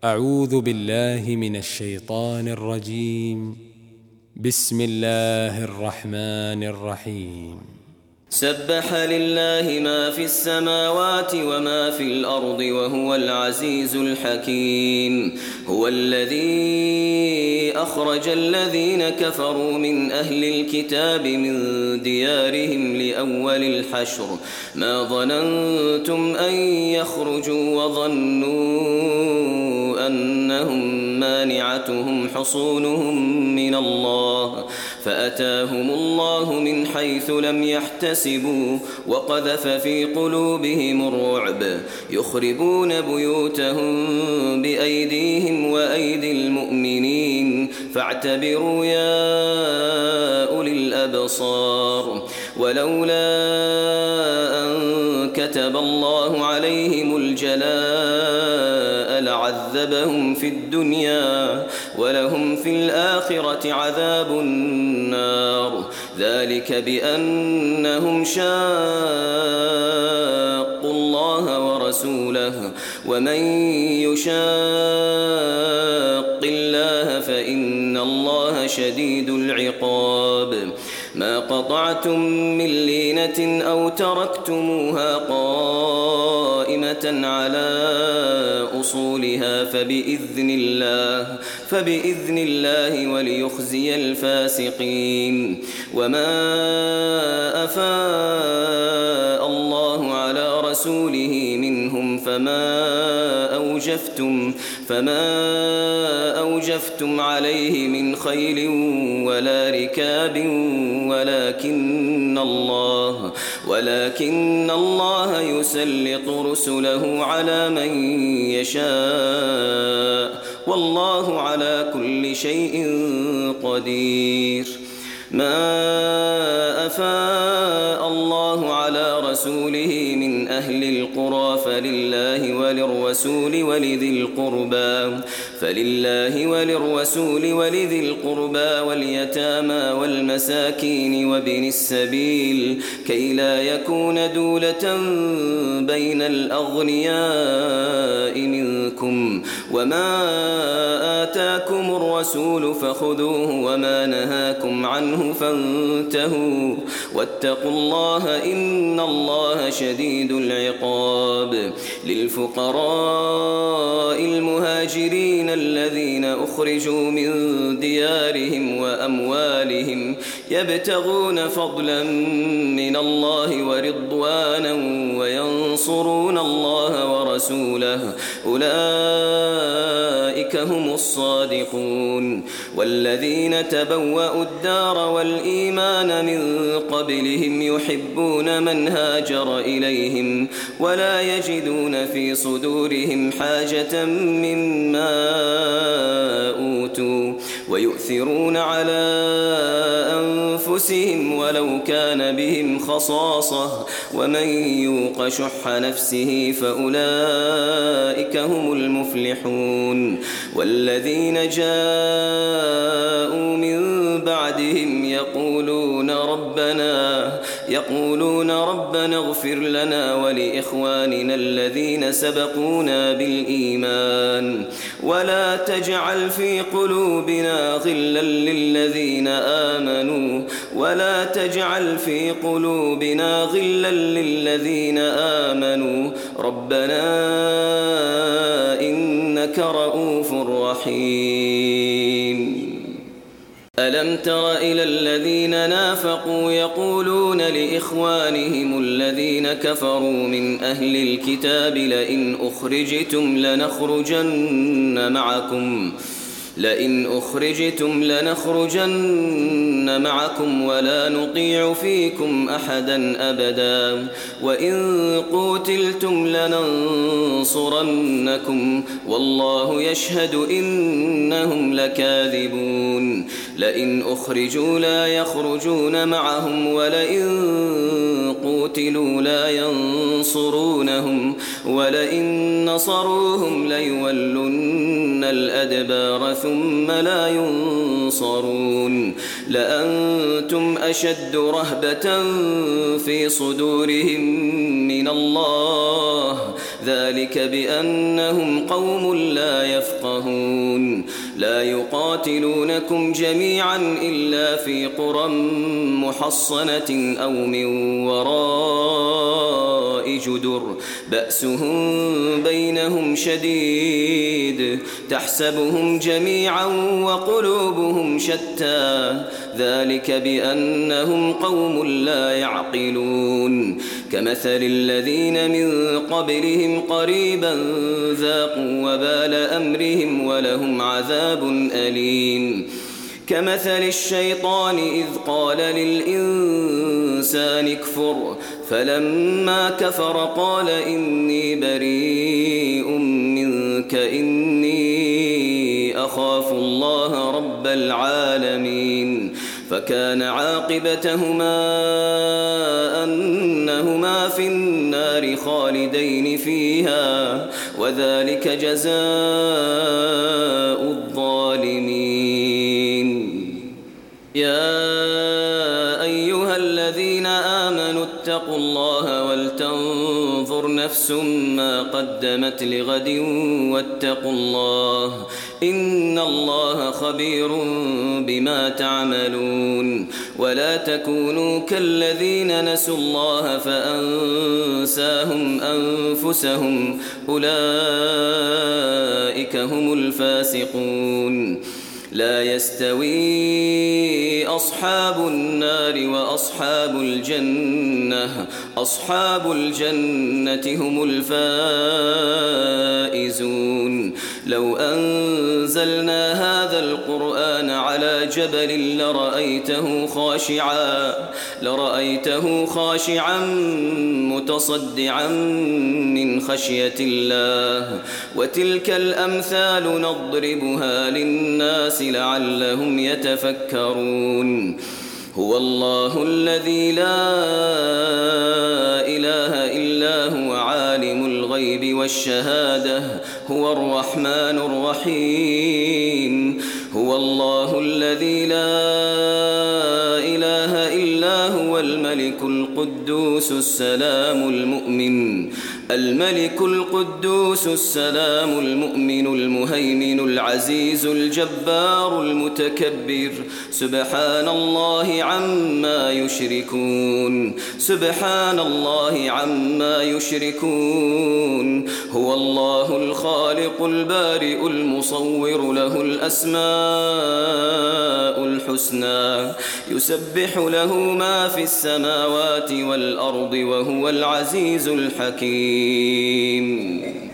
أعوذ بالله من الشيطان الرجيم. بسم الله الرحمن الرحيم. سبح لله ما في السماوات وما في الأرض وهو العزيز الحكيم. هو الذي أخرج الذين كفروا من أهل الكتاب من ديارهم لأول الحشر ما ظننتم أن يخرجوا وظنوا أنهم مانعتهم حصونهم من الله فأتاهم الله من حيث لم يحتسبوا وقذف في قلوبهم الرعب يخربون بيوتهم بأيديهم وأيدي المؤمنين فاعتبروا يا أولي الأبصار. ولولا أن كتب الله عليهم الجلاء لعذبهم في الدنيا ولهم في الآخرة عذاب النار ذلك بأنهم شاقوا الله ورسوله ومن يشاق الله فإن الله شديد العقاب. ما قطعتم من لينة أو تركتموها قائمة على أصولها فبإذن الله وليخزي الفاسقين. وما أفاء الله على رسوله منهم فما أوجفتم عليه من خيل ولا ركاب ولكن الله يسلط رسله على من يشاء والله على كل شيء قدير. ما أفاء الله على رسوله من أهل القرى فلله وللرسول ولذي القربى واليتامى والمساكين وابن السبيل كي لا يكون دولة بين الأغنياء منكم. وما آتاكم الرسول فخذوه وما نهاكم عنه فانتهوا واتقوا الله إن الله شديد العقاب. للفقراء المهاجرين الذين أخرجوا من ديارهم وأموالهم يبتغون فضلا من الله ورضوانا وينصرون الله ورسوله أولئك هم الصادقون. والذين تبوأوا الدار والإيمان من قبلهم يحبون من هاجر إليهم ولا يجدون في صدورهم حاجة مما أوتوا ويؤثرون على أنفسهم ولو كان بهم خصاصة ومن يوق شح نفسه فأولئك هم المفلحون. والذين جاءوا من بعدهم يقولون ربنا اغفر لنا ولإخواننا الذين سبقونا بالإيمان ولا تجعل في قلوبنا غلا للذين آمنوا ربنا إنك رؤوف رحيم. ألم تر إلى الذين نافقوا يقولون لإخوانهم الذين كفروا من أهل الكتاب لئن أخرجتم لنخرجن معكم ولا نطيع فيكم أحدا أبدا وإن قوتلتم لننصرنكم والله يشهد إنهم لكاذبون. لئن أخرجوا لا يخرجون معهم ولئن قوتلوا لا ينصرونهم ولئن نصروهم ليولن الأدبار ثم لا ينصرون. لأنتم أشد رهبة في صدورهم من الله ذلك بأنهم قوم لا يفقهون لا يقاتلونكم جميعا إلا في قرى محصنة أو من وراء جدر بأسهم بينهم شديد تحسبهم جميعا وقلوبهم شتى ذلك بأنهم قوم لا يعقلون كمثل الذين من قبلهم قريبا ذاقوا وبال أمرهم ولهم عذاب أليم كمثل الشيطان إذ قال للإنسان اكفر فلما كفر قال إني بريء منك إني أخاف الله رب العالمين فكان عاقبتهما أنهما في النار خالدين فيها وذلك جزاء الظالمين يا أيها الذين آمنوا اتقوا الله ولتنظر نفس ما قدمت لغد واتقوا الله إن الله خبير بما تعملون ولا تكونوا كالذين نسوا الله فأنساهم أنفسهم أولئك هم الفاسقون لا يستوي أصحاب النار وأصحاب الجنة أصحاب الجنة هم الفائزون لو أنزلنا هذا القرآن على جبل لرأيته خاشعا متصدعا من خشية الله وتلك الأمثال نضربها للناس لعلهم يتفكرون هو الله الذي لا إله إلا هو عالم الغيب والشهادة هو الرحمن الرحيم هو الله الذي لا إله إلا هو الملك القدوس السلام المؤمن المهيمن العزيز الجبار المتكبر سبحان الله عما يشركون هو الله الخالق البارئ المصور له الأسماء الحسنى يسبح له ما في السماوات والأرض وهو العزيز الحكيم